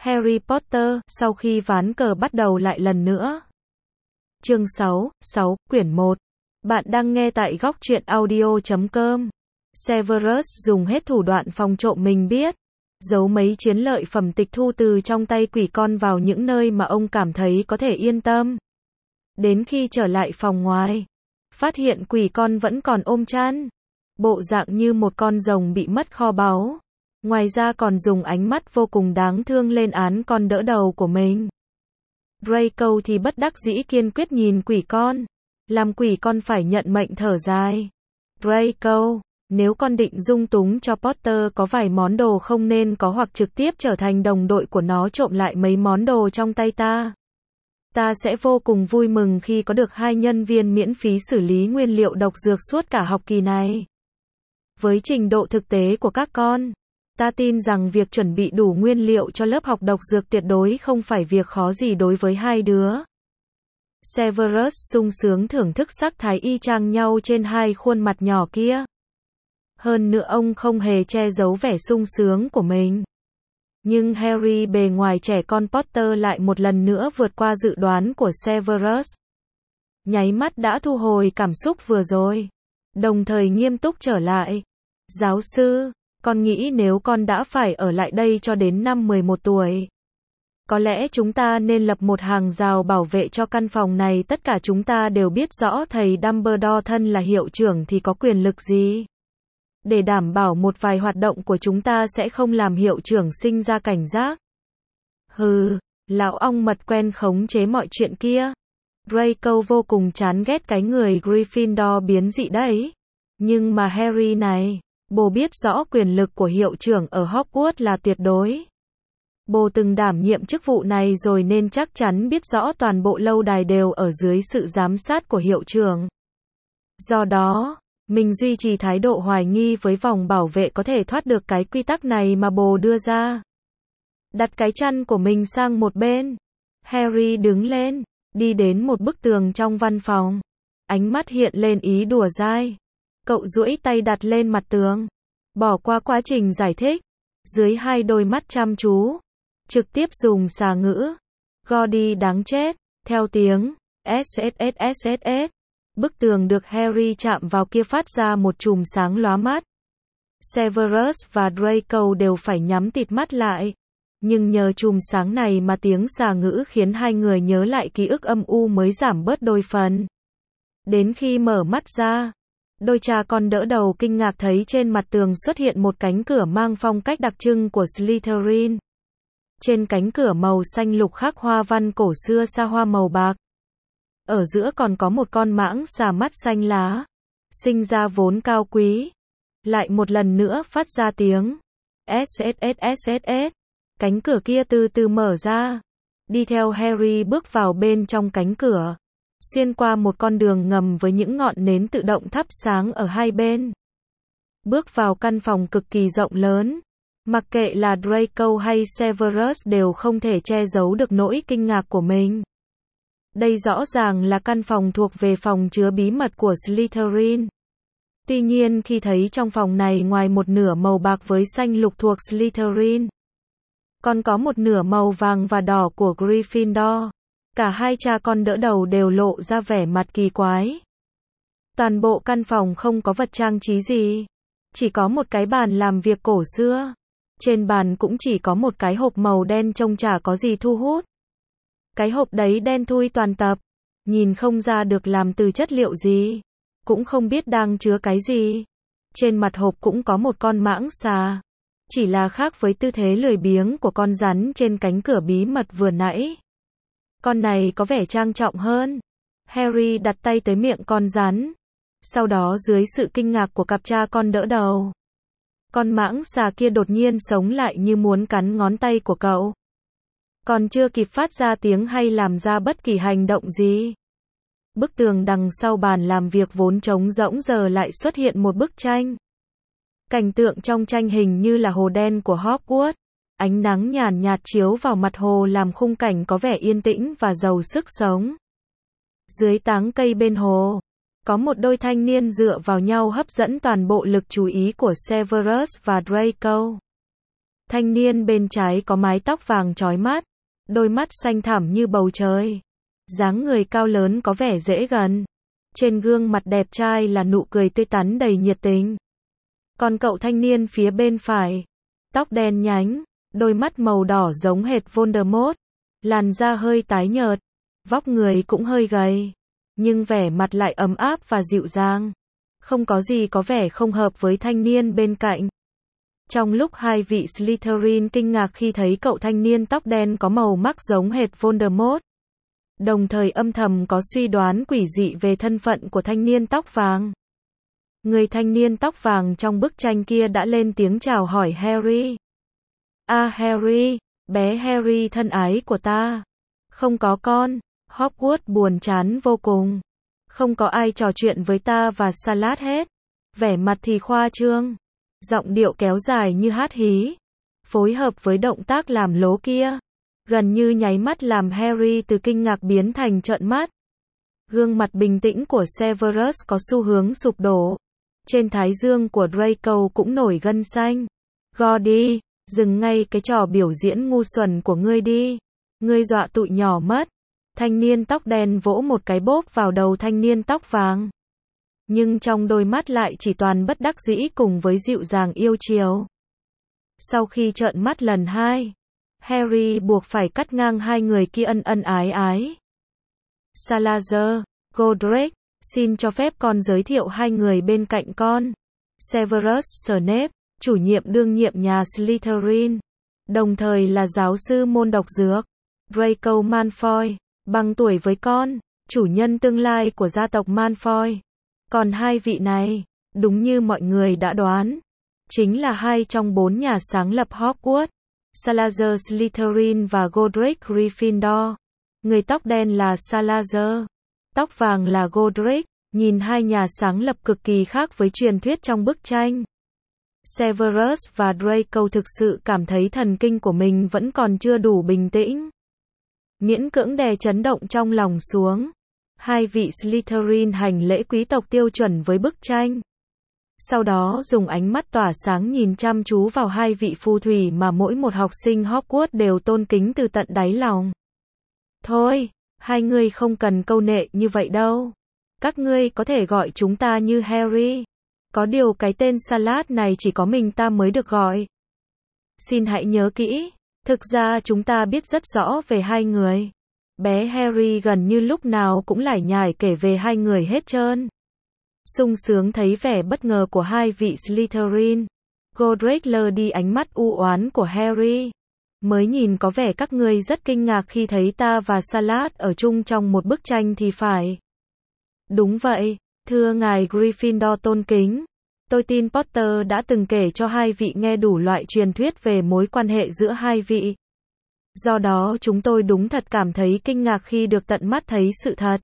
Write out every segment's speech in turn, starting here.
Harry Potter, sau khi ván cờ bắt đầu lại lần nữa. Chương 6, quyển 1. Bạn đang nghe tại góc truyện audio.com. Severus dùng hết thủ đoạn phòng trộm mình biết, giấu mấy chiến lợi phẩm tịch thu từ trong tay quỷ con vào những nơi mà ông cảm thấy có thể yên tâm. Đến khi trở lại phòng ngoài, phát hiện quỷ con vẫn còn ôm chăn, bộ dạng như một con rồng bị mất kho báu. Ngoài ra còn dùng ánh mắt vô cùng đáng thương lên án con đỡ đầu của mình. Draco thì bất đắc dĩ kiên quyết nhìn quỷ con, làm quỷ con phải nhận mệnh thở dài. Draco, nếu con định dung túng cho Potter có vài món đồ không nên có hoặc trực tiếp trở thành đồng đội của nó trộm lại mấy món đồ trong tay ta. Ta sẽ vô cùng vui mừng khi có được 2 nhân viên miễn phí xử lý nguyên liệu độc dược suốt cả học kỳ này. Với trình độ thực tế của các con, ta tin rằng việc chuẩn bị đủ nguyên liệu cho lớp học độc dược tuyệt đối không phải việc khó gì đối với hai đứa. Severus sung sướng thưởng thức sắc thái y chang nhau trên hai khuôn mặt nhỏ kia. Hơn nữa ông không hề che giấu vẻ sung sướng của mình. Nhưng Harry bề ngoài trẻ con Potter lại một lần nữa vượt qua dự đoán của Severus. Nháy mắt đã thu hồi cảm xúc vừa rồi, đồng thời nghiêm túc trở lại. Giáo sư, con nghĩ nếu con đã phải ở lại đây cho đến năm 11 tuổi, có lẽ chúng ta nên lập một hàng rào bảo vệ cho căn phòng này. Tất cả chúng ta đều biết rõ thầy Dumbledore thân là hiệu trưởng thì có quyền lực gì, để đảm bảo một vài hoạt động của chúng ta sẽ không làm hiệu trưởng sinh ra cảnh giác. Hừ, lão ong mật quen khống chế mọi chuyện kia. Draco vô cùng chán ghét cái người Gryffindor biến dị đấy. Nhưng mà Harry này, bồ biết rõ quyền lực của hiệu trưởng ở Hogwarts là tuyệt đối. Bồ từng đảm nhiệm chức vụ này rồi nên chắc chắn biết rõ toàn bộ lâu đài đều ở dưới sự giám sát của hiệu trưởng. Do đó, mình duy trì thái độ hoài nghi với vòng bảo vệ có thể thoát được cái quy tắc này mà bồ đưa ra. Đặt cái chăn của mình sang một bên. Harry đứng lên, đi đến một bức tường trong văn phòng. Ánh mắt hiện lên ý đùa dai. Cậu duỗi tay đặt lên mặt tường, bỏ qua quá trình giải thích. Dưới hai đôi mắt chăm chú, trực tiếp dùng xà ngữ. Gordy đáng chết, theo tiếng SSSSS. Bức tường được Harry chạm vào kia phát ra một chùm sáng lóa mắt. Severus và Draco đều phải nhắm tịt mắt lại. Nhưng nhờ chùm sáng này mà tiếng xà ngữ khiến hai người nhớ lại ký ức âm u mới giảm bớt đôi phần. Đến khi mở mắt ra, đôi cha con đỡ đầu kinh ngạc thấy trên mặt tường xuất hiện một cánh cửa mang phong cách đặc trưng của Slytherin. Trên cánh cửa màu xanh lục khắc hoa văn cổ xưa sa hoa màu bạc. Ở giữa còn có một con mãng xà mắt xanh lá, sinh ra vốn cao quý. Lại một lần nữa phát ra tiếng SSSSS. Cánh cửa kia từ từ mở ra. Đi theo Harry bước vào bên trong cánh cửa, xuyên qua một con đường ngầm với những ngọn nến tự động thắp sáng ở hai bên. Bước vào căn phòng cực kỳ rộng lớn. Mặc kệ là Draco hay Severus đều không thể che giấu được nỗi kinh ngạc của mình. Đây rõ ràng là căn phòng thuộc về phòng chứa bí mật của Slytherin. Tuy nhiên khi thấy trong phòng này ngoài một nửa màu bạc với xanh lục thuộc Slytherin, còn có một nửa màu vàng và đỏ của Gryffindor, cả hai cha con đỡ đầu đều lộ ra vẻ mặt kỳ quái. Toàn bộ căn phòng không có vật trang trí gì, chỉ có một cái bàn làm việc cổ xưa. Trên bàn cũng chỉ có một cái hộp màu đen trông chả có gì thu hút. Cái hộp đấy đen thui toàn tập, nhìn không ra được làm từ chất liệu gì, cũng không biết đang chứa cái gì. Trên mặt hộp cũng có một con mãng xà, chỉ là khác với tư thế lười biếng của con rắn trên cánh cửa bí mật vừa nãy. Con này có vẻ trang trọng hơn. Harry đặt tay tới miệng con rắn. Sau đó dưới sự kinh ngạc của cặp cha con đỡ đầu, con mãng xà kia đột nhiên sống lại như muốn cắn ngón tay của cậu. Còn chưa kịp phát ra tiếng hay làm ra bất kỳ hành động gì, bức tường đằng sau bàn làm việc vốn trống rỗng giờ lại xuất hiện một bức tranh. Cảnh tượng trong tranh hình như là hồ đen của Hogwarts. Ánh nắng nhàn nhạt chiếu vào mặt hồ làm khung cảnh có vẻ yên tĩnh và giàu sức sống. Dưới tán cây bên hồ, có một đôi thanh niên dựa vào nhau hấp dẫn toàn bộ lực chú ý của Severus và Draco. Thanh niên bên trái có mái tóc vàng chói mắt, đôi mắt xanh thẳm như bầu trời. Dáng người cao lớn có vẻ dễ gần. Trên gương mặt đẹp trai là nụ cười tươi tắn đầy nhiệt tình. Còn cậu thanh niên phía bên phải, tóc đen nhánh, đôi mắt màu đỏ giống hệt Voldemort, làn da hơi tái nhợt, vóc người cũng hơi gầy, nhưng vẻ mặt lại ấm áp và dịu dàng. Không có gì có vẻ không hợp với thanh niên bên cạnh. Trong lúc hai vị Slytherin kinh ngạc khi thấy cậu thanh niên tóc đen có màu mắt giống hệt Voldemort, đồng thời âm thầm có suy đoán quỷ dị về thân phận của thanh niên tóc vàng. Người thanh niên tóc vàng trong bức tranh kia đã lên tiếng chào hỏi Harry. Harry, bé Harry thân ái của ta. Không có con, Hogwarts buồn chán vô cùng. Không có ai trò chuyện với ta và Salad hết. Vẻ mặt thì khoa trương. Giọng điệu kéo dài như hát hí. Phối hợp với động tác làm lố kia. Gần như nháy mắt làm Harry từ kinh ngạc biến thành trợn mắt. Gương mặt bình tĩnh của Severus có xu hướng sụp đổ. Trên thái dương của Draco cũng nổi gân xanh. Gordy, dừng ngay cái trò biểu diễn ngu xuẩn của ngươi đi. Ngươi dọa tụi nhỏ mất. Thanh niên tóc đen vỗ một cái bốp vào đầu thanh niên tóc vàng. Nhưng trong đôi mắt lại chỉ toàn bất đắc dĩ cùng với dịu dàng yêu chiều. Sau khi trợn mắt lần hai, Harry buộc phải cắt ngang hai người kia ân ân ái ái. Salazar, Godric, xin cho phép con giới thiệu hai người bên cạnh con. Severus Snape, chủ nhiệm đương nhiệm nhà Slytherin, đồng thời là giáo sư môn độc dược. Draco Malfoy, bằng tuổi với con, chủ nhân tương lai của gia tộc Malfoy. Còn hai vị này, đúng như mọi người đã đoán, chính là hai trong 4 nhà sáng lập Hogwarts. Salazar Slytherin và Godric Gryffindor. Người tóc đen là Salazar, tóc vàng là Godric, nhìn hai nhà sáng lập cực kỳ khác với truyền thuyết trong bức tranh. Severus và Draco thực sự cảm thấy thần kinh của mình vẫn còn chưa đủ bình tĩnh. Miễn cưỡng đè chấn động trong lòng xuống. Hai vị Slytherin hành lễ quý tộc tiêu chuẩn với bức tranh. Sau đó dùng ánh mắt tỏa sáng nhìn chăm chú vào hai vị phù thủy mà mỗi một học sinh Hogwarts đều tôn kính từ tận đáy lòng. Thôi, hai người không cần câu nệ như vậy đâu. Các ngươi có thể gọi chúng ta như Harry. Có điều cái tên Salad này chỉ có mình ta mới được gọi. Xin hãy nhớ kỹ, thực ra chúng ta biết rất rõ về hai người. Bé Harry gần như lúc nào cũng lải nhải kể về hai người hết trơn. Sung sướng thấy vẻ bất ngờ của hai vị Slytherin. Godric lơ đi ánh mắt u oán của Harry. Mới nhìn có vẻ các ngươi rất kinh ngạc khi thấy ta và Salad ở chung trong một bức tranh thì phải. Đúng vậy, thưa ngài Gryffindor tôn kính. Tôi tin Potter đã từng kể cho hai vị nghe đủ loại truyền thuyết về mối quan hệ giữa hai vị. Do đó chúng tôi đúng thật cảm thấy kinh ngạc khi được tận mắt thấy sự thật.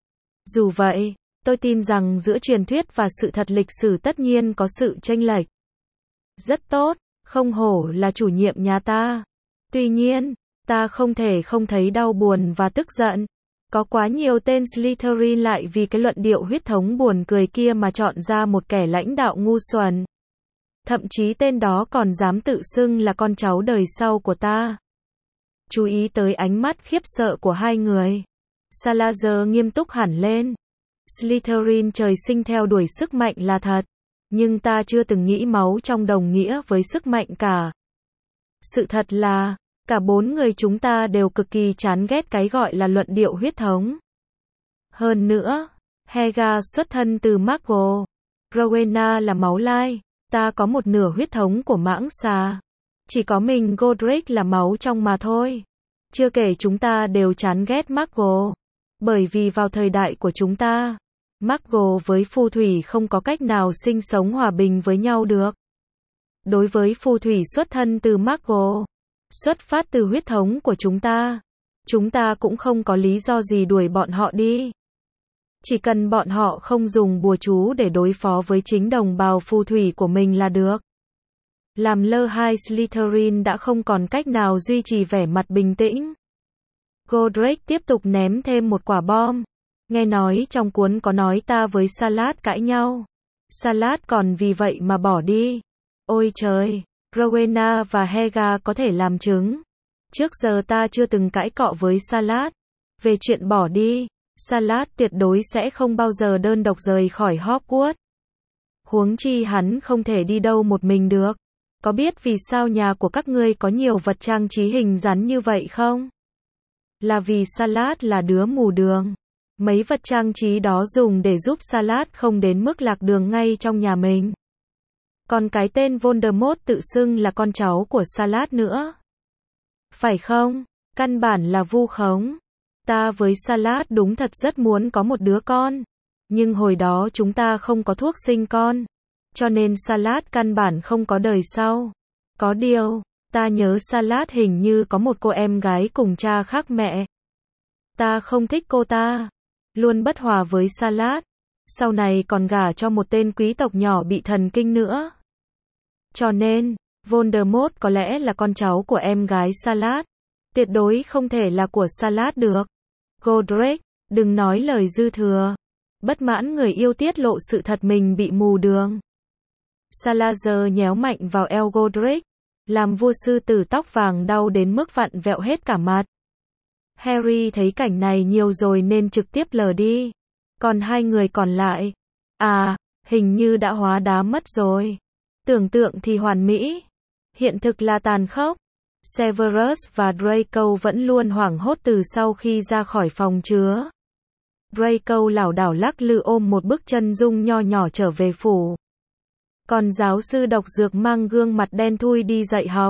Dù vậy, tôi tin rằng giữa truyền thuyết và sự thật lịch sử tất nhiên có sự chênh lệch. Rất tốt, không hổ là chủ nhiệm nhà ta. Tuy nhiên, ta không thể không thấy đau buồn và tức giận. Có quá nhiều tên Slytherin lại vì cái luận điệu huyết thống buồn cười kia mà chọn ra một kẻ lãnh đạo ngu xuẩn. Thậm chí tên đó còn dám tự xưng là con cháu đời sau của ta. Chú ý tới ánh mắt khiếp sợ của hai người. Salazar nghiêm túc hẳn lên. Slytherin trời sinh theo đuổi sức mạnh là thật. Nhưng ta chưa từng nghĩ máu trong đồng nghĩa với sức mạnh cả. Sự thật là, cả 4 người chúng ta đều cực kỳ chán ghét cái gọi là luận điệu huyết thống. Hơn nữa, Helga xuất thân từ McGonagall. Rowena là máu lai. Ta có một nửa huyết thống của mãng xà. Chỉ có mình Godric là máu trong mà thôi. Chưa kể chúng ta đều chán ghét McGonagall. Bởi vì vào thời đại của chúng ta, McGonagall với phù thủy không có cách nào sinh sống hòa bình với nhau được. Đối với phù thủy xuất thân từ McGonagall, xuất phát từ huyết thống của chúng ta cũng không có lý do gì đuổi bọn họ đi. Chỉ cần bọn họ không dùng bùa chú để đối phó với chính đồng bào phù thủy của mình là được. Làm lơ hai Slytherin đã không còn cách nào duy trì vẻ mặt bình tĩnh. Godric tiếp tục ném thêm một quả bom. Nghe nói trong cuốn có nói ta với Salad cãi nhau. Salad còn vì vậy mà bỏ đi. Ôi trời! Rowena và Helga có thể làm chứng. Trước giờ ta chưa từng cãi cọ với Salas. Về chuyện bỏ đi, Salas tuyệt đối sẽ không bao giờ đơn độc rời khỏi Hogwarts. Huống chi hắn không thể đi đâu một mình được. Có biết vì sao nhà của các ngươi có nhiều vật trang trí hình rắn như vậy không? Là vì Salas là đứa mù đường. Mấy vật trang trí đó dùng để giúp Salas không đến mức lạc đường ngay trong nhà mình. Còn cái tên Voldemort tự xưng là con cháu của Salas nữa. Phải không? Căn bản là vu khống. Ta với Salas đúng thật rất muốn có một đứa con. Nhưng hồi đó chúng ta không có thuốc sinh con. Cho nên Salas căn bản không có đời sau. Có điều, ta nhớ Salas hình như có một cô em gái cùng cha khác mẹ. Ta không thích cô ta. Luôn bất hòa với Salas. Sau này còn gả cho một tên quý tộc nhỏ bị thần kinh nữa. Cho nên, Voldemort có lẽ là con cháu của em gái Salas. Tuyệt đối không thể là của Salas được. Godric, đừng nói lời dư thừa. Bất mãn người yêu tiết lộ sự thật mình bị mù đường. Salazar nhéo mạnh vào eo Godric. Làm vua sư tử tóc vàng đau đến mức vặn vẹo hết cả mặt. Harry thấy cảnh này nhiều rồi nên trực tiếp lờ đi. Còn hai người còn lại, hình như đã hóa đá mất rồi. Tưởng tượng thì hoàn mỹ, hiện thực là tàn khốc. Severus và Draco vẫn luôn hoảng hốt từ sau khi ra khỏi phòng chứa. Draco lảo đảo lắc lư ôm một bức chân dung nho nhỏ trở về phủ. Còn giáo sư độc dược mang gương mặt đen thui đi dạy học.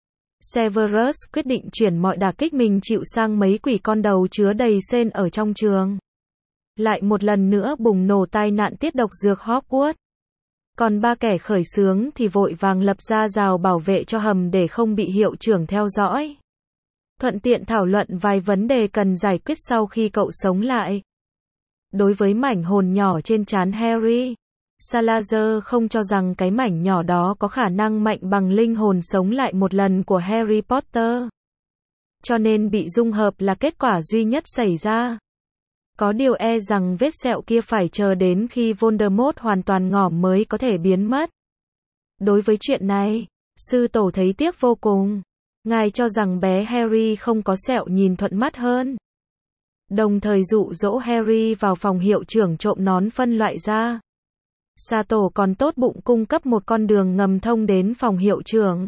Severus quyết định chuyển mọi đả kích mình chịu sang mấy quỷ con đầu chứa đầy sên ở trong trường. Lại một lần nữa bùng nổ tai nạn tiết độc dược Hogwarts. Còn ba kẻ khởi xướng thì vội vàng lập ra rào bảo vệ cho hầm để không bị hiệu trưởng theo dõi. Thuận tiện thảo luận vài vấn đề cần giải quyết sau khi cậu sống lại. Đối với mảnh hồn nhỏ trên trán Harry, Salazar không cho rằng cái mảnh nhỏ đó có khả năng mạnh bằng linh hồn sống lại một lần của Harry Potter. Cho nên bị dung hợp là kết quả duy nhất xảy ra. Có điều e rằng vết sẹo kia phải chờ đến khi Voldemort hoàn toàn ngỏm mới có thể biến mất. Đối với chuyện này, sư tổ thấy tiếc vô cùng. Ngài cho rằng bé Harry không có sẹo nhìn thuận mắt hơn. Đồng thời dụ dỗ Harry vào phòng hiệu trưởng trộm nón phân loại ra. Sa tổ còn tốt bụng cung cấp một con đường ngầm thông đến phòng hiệu trưởng.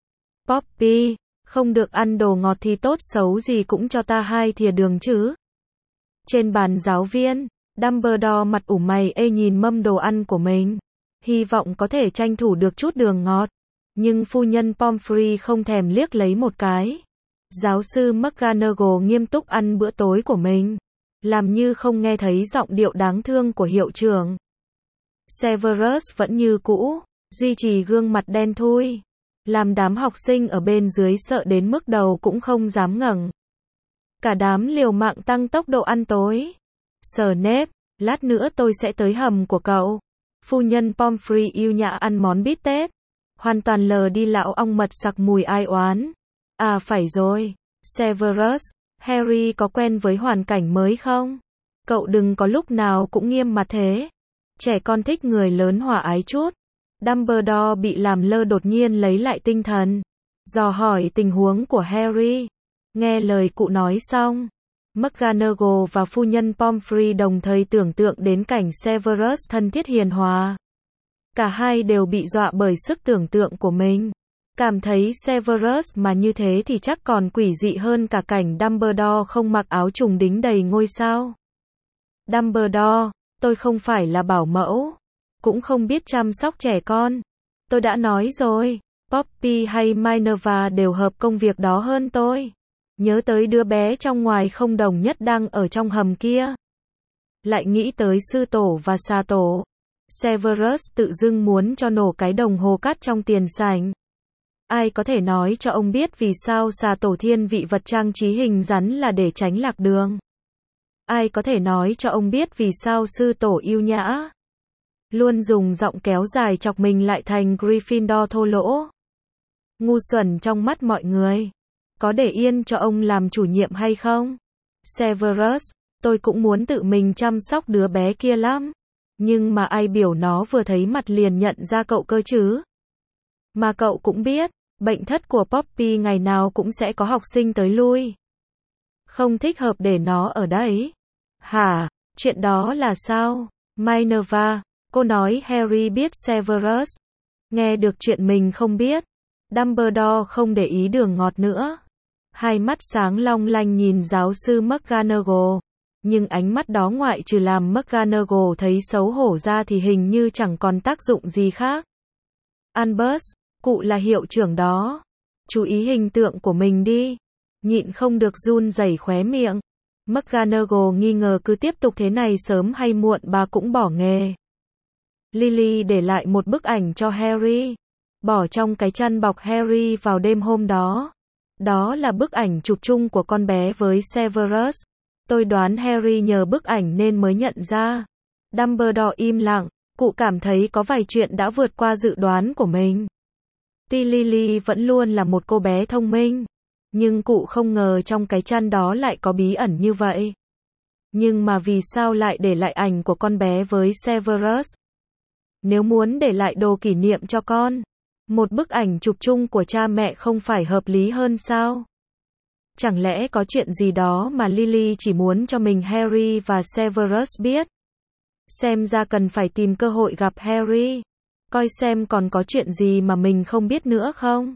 Poppy, không được ăn đồ ngọt thì tốt xấu gì cũng cho ta 2 thìa đường chứ. Trên bàn giáo viên, Dumbledore mặt ủ mày nhìn mâm đồ ăn của mình. Hy vọng có thể tranh thủ được chút đường ngọt. Nhưng phu nhân Pomfrey không thèm liếc lấy một cái. Giáo sư McGonagall nghiêm túc ăn bữa tối của mình. Làm như không nghe thấy giọng điệu đáng thương của hiệu trưởng. Severus vẫn như cũ, duy trì gương mặt đen thui. Làm đám học sinh ở bên dưới sợ đến mức đầu cũng không dám ngẩng. Cả đám liều mạng tăng tốc độ ăn tối. Snape, lát nữa tôi sẽ tới hầm của cậu. Phu nhân Pomfrey yêu nhã ăn món bít tết. Hoàn toàn lờ đi lão ong mật sặc mùi ai oán. À phải rồi, Severus, Harry có quen với hoàn cảnh mới không? Cậu đừng có lúc nào cũng nghiêm mặt thế. Trẻ con thích người lớn hòa ái chút. Dumbledore bị làm lơ đột nhiên lấy lại tinh thần. Dò hỏi tình huống của Harry. Nghe lời cụ nói xong, McGonagall và phu nhân Pomfrey đồng thời tưởng tượng đến cảnh Severus thân thiết hiền hòa. Cả hai đều bị dọa bởi sức tưởng tượng của mình. Cảm thấy Severus mà như thế thì chắc còn quỷ dị hơn cả cảnh Dumbledore không mặc áo trùng đính đầy ngôi sao. Dumbledore, tôi không phải là bảo mẫu, cũng không biết chăm sóc trẻ con. Tôi đã nói rồi, Poppy hay Minerva đều hợp công việc đó hơn tôi. Nhớ tới đứa bé trong ngoài không đồng nhất đang ở trong hầm kia. Lại nghĩ tới sư tổ và sa tổ. Severus tự dưng muốn cho nổ cái đồng hồ cát trong tiền sảnh. Ai có thể nói cho ông biết vì sao sa tổ thiên vị vật trang trí hình rắn là để tránh lạc đường? Ai có thể nói cho ông biết vì sao sư tổ yêu nhã luôn dùng giọng kéo dài chọc mình lại thành Gryffindor thô lỗ? Ngu xuẩn trong mắt mọi người. Có để yên cho ông làm chủ nhiệm hay không? Severus, tôi cũng muốn tự mình chăm sóc đứa bé kia lắm. Nhưng mà ai biểu nó vừa thấy mặt liền nhận ra cậu cơ chứ? Mà cậu cũng biết, bệnh thất của Poppy ngày nào cũng sẽ có học sinh tới lui. Không thích hợp để nó ở đấy. Hả? Chuyện đó là sao? Minerva, cô nói Harry biết Severus. Nghe được chuyện mình không biết. Dumbledore không để ý đường ngọt nữa. Hai mắt sáng long lanh nhìn giáo sư McGonagall. Nhưng ánh mắt đó ngoại trừ làm McGonagall thấy xấu hổ ra thì hình như chẳng còn tác dụng gì khác. Albus, cụ là hiệu trưởng đó. Chú ý hình tượng của mình đi. Nhịn không được run rẩy khóe miệng. McGonagall nghi ngờ cứ tiếp tục thế này sớm hay muộn bà cũng bỏ nghề. Lily để lại một bức ảnh cho Harry. Bỏ trong cái chăn bọc Harry vào đêm hôm đó. Đó là bức ảnh chụp chung của con bé với Severus. Tôi đoán Harry nhờ bức ảnh nên mới nhận ra. Dumbledore im lặng, cụ cảm thấy có vài chuyện đã vượt qua dự đoán của mình. Tuy Lily vẫn luôn là một cô bé thông minh, nhưng cụ không ngờ trong cái chăn đó lại có bí ẩn như vậy. Nhưng mà vì sao lại để lại ảnh của con bé với Severus? Nếu muốn để lại đồ kỷ niệm cho con, một bức ảnh chụp chung của cha mẹ không phải hợp lý hơn sao? Chẳng lẽ có chuyện gì đó mà Lily chỉ muốn cho mình Harry và Severus biết? Xem ra cần phải tìm cơ hội gặp Harry. Coi xem còn có chuyện gì mà mình không biết nữa không?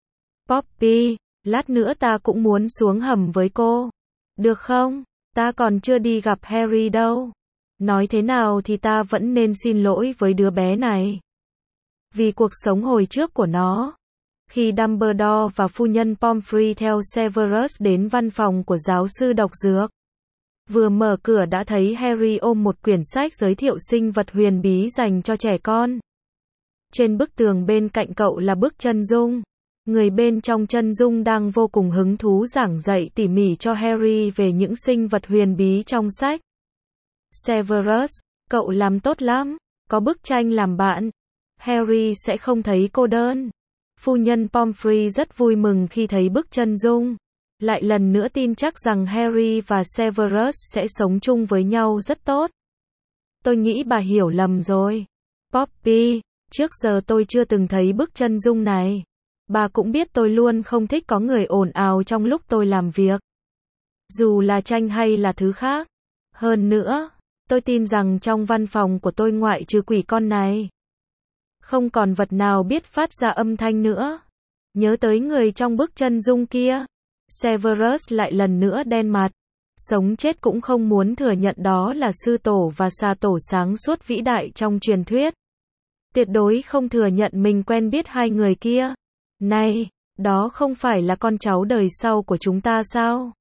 Poppy, lát nữa ta cũng muốn xuống hầm với cô. Được không? Ta còn chưa đi gặp Harry đâu. Nói thế nào thì ta vẫn nên xin lỗi với đứa bé này. Vì cuộc sống hồi trước của nó. Khi Dumbledore và phu nhân Pomfrey theo Severus đến văn phòng của giáo sư độc dược. Vừa mở cửa đã thấy Harry ôm một quyển sách giới thiệu sinh vật huyền bí dành cho trẻ con. Trên bức tường bên cạnh cậu là bức chân dung. Người bên trong chân dung đang vô cùng hứng thú giảng dạy tỉ mỉ cho Harry về những sinh vật huyền bí trong sách. Severus, cậu làm tốt lắm, có bức tranh làm bạn. Harry sẽ không thấy cô đơn. Phu nhân Pomfrey rất vui mừng khi thấy bức chân dung. Lại lần nữa tin chắc rằng Harry và Severus sẽ sống chung với nhau rất tốt. Tôi nghĩ bà hiểu lầm rồi. Poppy, trước giờ tôi chưa từng thấy bức chân dung này. Bà cũng biết tôi luôn không thích có người ồn ào trong lúc tôi làm việc. Dù là tranh hay là thứ khác. Hơn nữa, tôi tin rằng trong văn phòng của tôi ngoại trừ quỷ con này, không còn vật nào biết phát ra âm thanh nữa. Nhớ tới người trong bức chân dung kia. Severus lại lần nữa đen mặt. Sống chết cũng không muốn thừa nhận đó là sư tổ và xà tổ sáng suốt vĩ đại trong truyền thuyết. Tuyệt đối không thừa nhận mình quen biết hai người kia. Này, đó không phải là con cháu đời sau của chúng ta sao?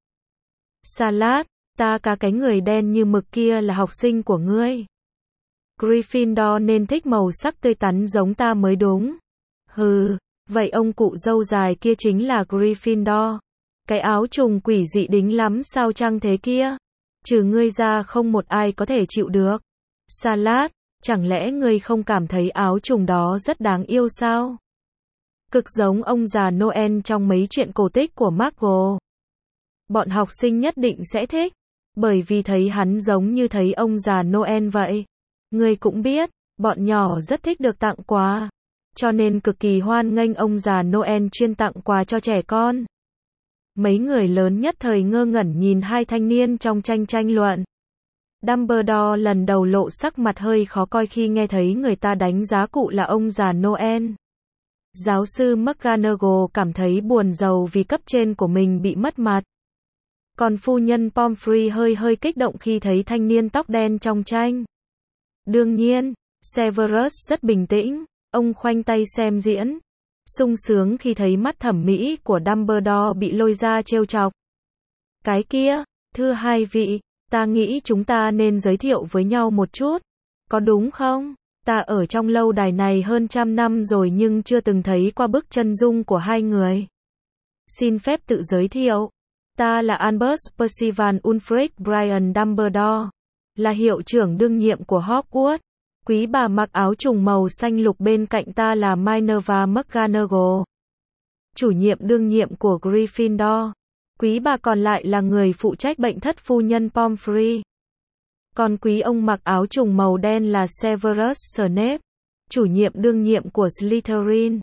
Salad, ta cả cái người đen như mực kia là học sinh của ngươi. Gryffindor nên thích màu sắc tươi tắn giống ta mới đúng. Hừ, vậy ông cụ râu dài kia chính là Gryffindor. Cái áo trùng quỷ dị đính lắm sao chăng thế kia? Trừ ngươi ra không một ai có thể chịu được. Salad, chẳng lẽ ngươi không cảm thấy áo trùng đó rất đáng yêu sao? Cực giống ông già Noel trong mấy chuyện cổ tích của Marvel. Bọn học sinh nhất định sẽ thích, bởi vì thấy hắn giống như thấy ông già Noel vậy. Ngươi cũng biết, bọn nhỏ rất thích được tặng quà, cho nên cực kỳ hoan nghênh ông già Noel chuyên tặng quà cho trẻ con. Mấy người lớn nhất thời ngơ ngẩn nhìn hai thanh niên trong tranh luận. Dumbledore lần đầu lộ sắc mặt hơi khó coi khi nghe thấy người ta đánh giá cụ là ông già Noel. Giáo sư McGonagall cảm thấy buồn rầu vì cấp trên của mình bị mất mặt. Còn phu nhân Pomfrey hơi kích động khi thấy thanh niên tóc đen trong tranh. Đương nhiên, Severus rất bình tĩnh, ông khoanh tay xem diễn. Sung sướng khi thấy mắt thẩm mỹ của Dumbledore bị lôi ra trêu chọc. Cái kia, thưa hai vị, ta nghĩ chúng ta nên giới thiệu với nhau một chút. Có đúng không? Ta ở trong lâu đài này hơn 100 năm rồi nhưng chưa từng thấy qua bức chân dung của hai người. Xin phép tự giới thiệu. Ta là Albus Percival Ulfric Brian Dumbledore, là hiệu trưởng đương nhiệm của Hogwarts. Quý bà mặc áo trùng màu xanh lục bên cạnh ta là Minerva McGonagall, chủ nhiệm đương nhiệm của Gryffindor. Quý bà còn lại là người phụ trách bệnh thất phu nhân Pomfrey. Còn quý ông mặc áo trùng màu đen là Severus Snape, chủ nhiệm đương nhiệm của Slytherin.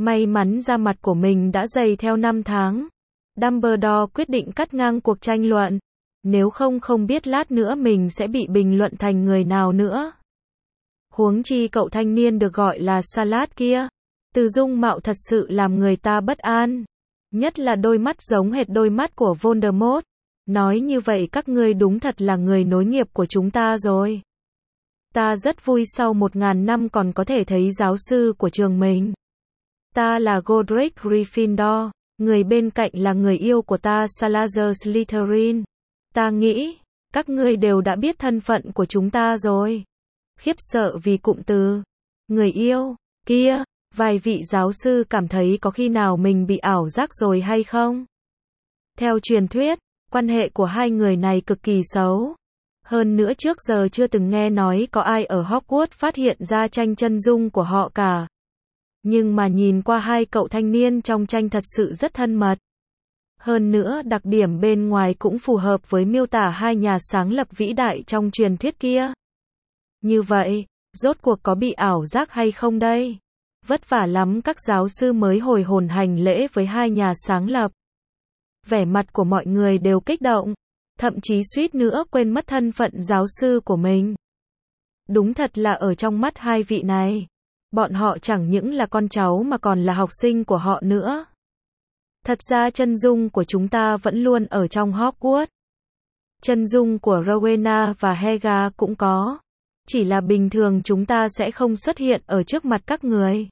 May mắn da mặt của mình đã dày theo năm tháng. Dumbledore quyết định cắt ngang cuộc tranh luận. Nếu không biết lát nữa mình sẽ bị bình luận thành người nào nữa. Huống chi cậu thanh niên được gọi là Salad kia. Từ dung mạo thật sự làm người ta bất an. Nhất là đôi mắt giống hệt đôi mắt của Voldemort. Nói như vậy các ngươi đúng thật là người nối nghiệp của chúng ta rồi. Ta rất vui sau 1000 năm còn có thể thấy giáo sư của trường mình. Ta là Godric Gryffindor, người bên cạnh là người yêu của ta Salazar Slytherin. Ta nghĩ, các ngươi đều đã biết thân phận của chúng ta rồi. Khiếp sợ vì cụm từ người yêu kia, vài vị giáo sư cảm thấy có khi nào mình bị ảo giác rồi hay không? Theo truyền thuyết, quan hệ của hai người này cực kỳ xấu. Hơn nữa trước giờ chưa từng nghe nói có ai ở Hogwarts phát hiện ra tranh chân dung của họ cả. Nhưng mà nhìn qua hai cậu thanh niên trong tranh thật sự rất thân mật. Hơn nữa đặc điểm bên ngoài cũng phù hợp với miêu tả hai nhà sáng lập vĩ đại trong truyền thuyết kia. Như vậy, rốt cuộc có bị ảo giác hay không đây? Vất vả lắm các giáo sư mới hồi hồn hành lễ với hai nhà sáng lập. Vẻ mặt của mọi người đều kích động, thậm chí suýt nữa quên mất thân phận giáo sư của mình. Đúng thật là ở trong mắt hai vị này, bọn họ chẳng những là con cháu mà còn là học sinh của họ nữa. Thật ra chân dung của chúng ta vẫn luôn ở trong Hogwarts. Chân dung của Rowena và Helga cũng có. Chỉ là bình thường chúng ta sẽ không xuất hiện ở trước mặt các người.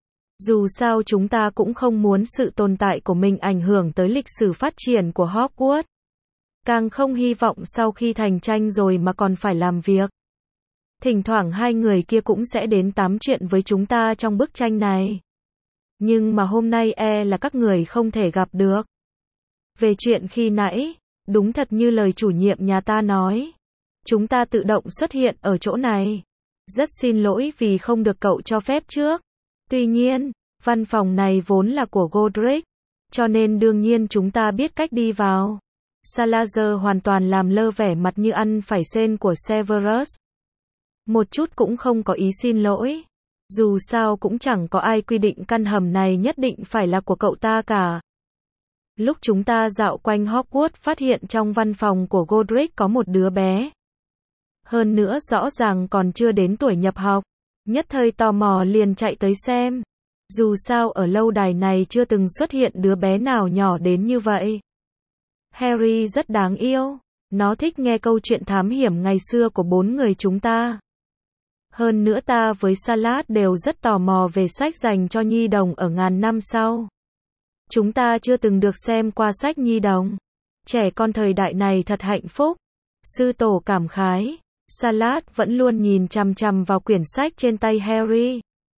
Dù sao chúng ta cũng không muốn sự tồn tại của mình ảnh hưởng tới lịch sử phát triển của Hogwarts. Càng không hy vọng sau khi thành tranh rồi mà còn phải làm việc. Thỉnh thoảng hai người kia cũng sẽ đến tám chuyện với chúng ta trong bức tranh này. Nhưng mà hôm nay là các người không thể gặp được. Về chuyện khi nãy, đúng thật như lời chủ nhiệm nhà ta nói. Chúng ta tự động xuất hiện ở chỗ này. Rất xin lỗi vì không được cậu cho phép trước. Tuy nhiên, văn phòng này vốn là của Godric, cho nên đương nhiên chúng ta biết cách đi vào. Salazar hoàn toàn làm lơ vẻ mặt như ăn phải sên của Severus. Một chút cũng không có ý xin lỗi. Dù sao cũng chẳng có ai quy định căn hầm này nhất định phải là của cậu ta cả. Lúc chúng ta dạo quanh Hogwarts phát hiện trong văn phòng của Godric có một đứa bé. Hơn nữa rõ ràng còn chưa đến tuổi nhập học. Nhất thời tò mò liền chạy tới xem. Dù sao ở lâu đài này chưa từng xuất hiện đứa bé nào nhỏ đến như vậy. Harry rất đáng yêu. Nó thích nghe câu chuyện thám hiểm ngày xưa của bốn người chúng ta. Hơn nữa ta với Salad đều rất tò mò về sách dành cho nhi đồng ở ngàn năm sau. Chúng ta chưa từng được xem qua sách nhi đồng. Trẻ con thời đại này thật hạnh phúc. Sư tổ cảm khái. Salad vẫn luôn nhìn chằm chằm vào quyển sách trên tay Harry.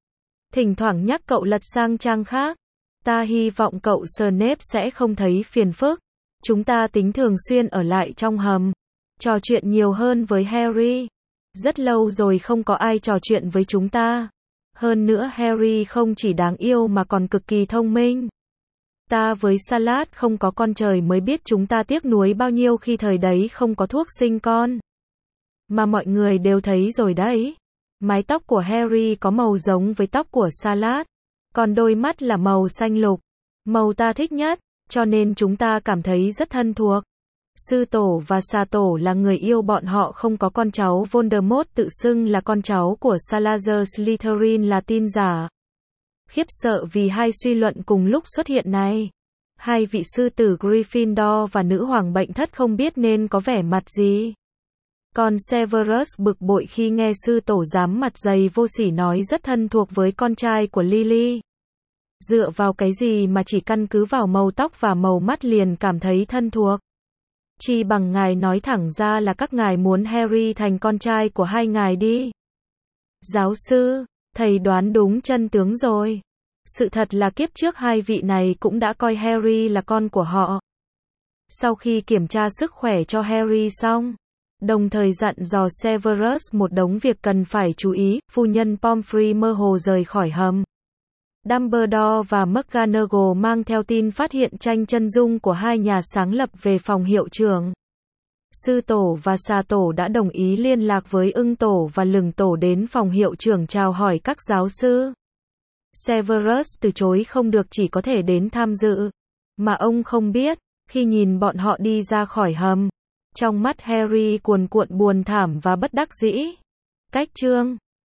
Thỉnh thoảng nhắc cậu lật sang trang khác. Ta hy vọng cậu Snape sẽ không thấy phiền phức. Chúng ta tính thường xuyên ở lại trong hầm. Trò chuyện nhiều hơn với Harry. Rất lâu rồi không có ai trò chuyện với chúng ta. Hơn nữa Harry không chỉ đáng yêu mà còn cực kỳ thông minh. Ta với Salad không có con trời mới biết chúng ta tiếc nuối bao nhiêu khi thời đấy không có thuốc sinh con. Mà mọi người đều thấy rồi đấy. Mái tóc của Harry có màu giống với tóc của Salad. Còn đôi mắt là màu xanh lục. Màu ta thích nhất, cho nên chúng ta cảm thấy rất thân thuộc. Sư tổ và xà tổ là người yêu bọn họ không có con cháu Voldemort tự xưng là con cháu của Salazar Slytherin là tin giả. Khiếp sợ vì hai suy luận cùng lúc xuất hiện này. Hai vị sư tử Gryffindor và nữ hoàng bệnh thất không biết nên có vẻ mặt gì. Còn Severus bực bội khi nghe sư tổ giám mặt dày vô sỉ nói rất thân thuộc với con trai của Lily. Dựa vào cái gì mà chỉ căn cứ vào màu tóc và màu mắt liền cảm thấy thân thuộc. Chi bằng ngài nói thẳng ra là các ngài muốn Harry thành con trai của hai ngài đi. Giáo sư, thầy đoán đúng chân tướng rồi. Sự thật là kiếp trước hai vị này cũng đã coi Harry là con của họ. Sau khi kiểm tra sức khỏe cho Harry xong, đồng thời dặn dò Severus một đống việc cần phải chú ý, phu nhân Pomfrey mơ hồ rời khỏi hầm. Dumbledore và McGonagall mang theo tin phát hiện tranh chân dung của hai nhà sáng lập về phòng hiệu trưởng. Sư tổ và xà tổ đã đồng ý liên lạc với ưng tổ và lừng tổ đến phòng hiệu trưởng chào hỏi các giáo sư. Severus từ chối không được, chỉ có thể đến tham dự. Mà ông không biết, khi nhìn bọn họ đi ra khỏi hầm, trong mắt Harry cuồn cuộn buồn thảm và bất đắc dĩ. Cách chương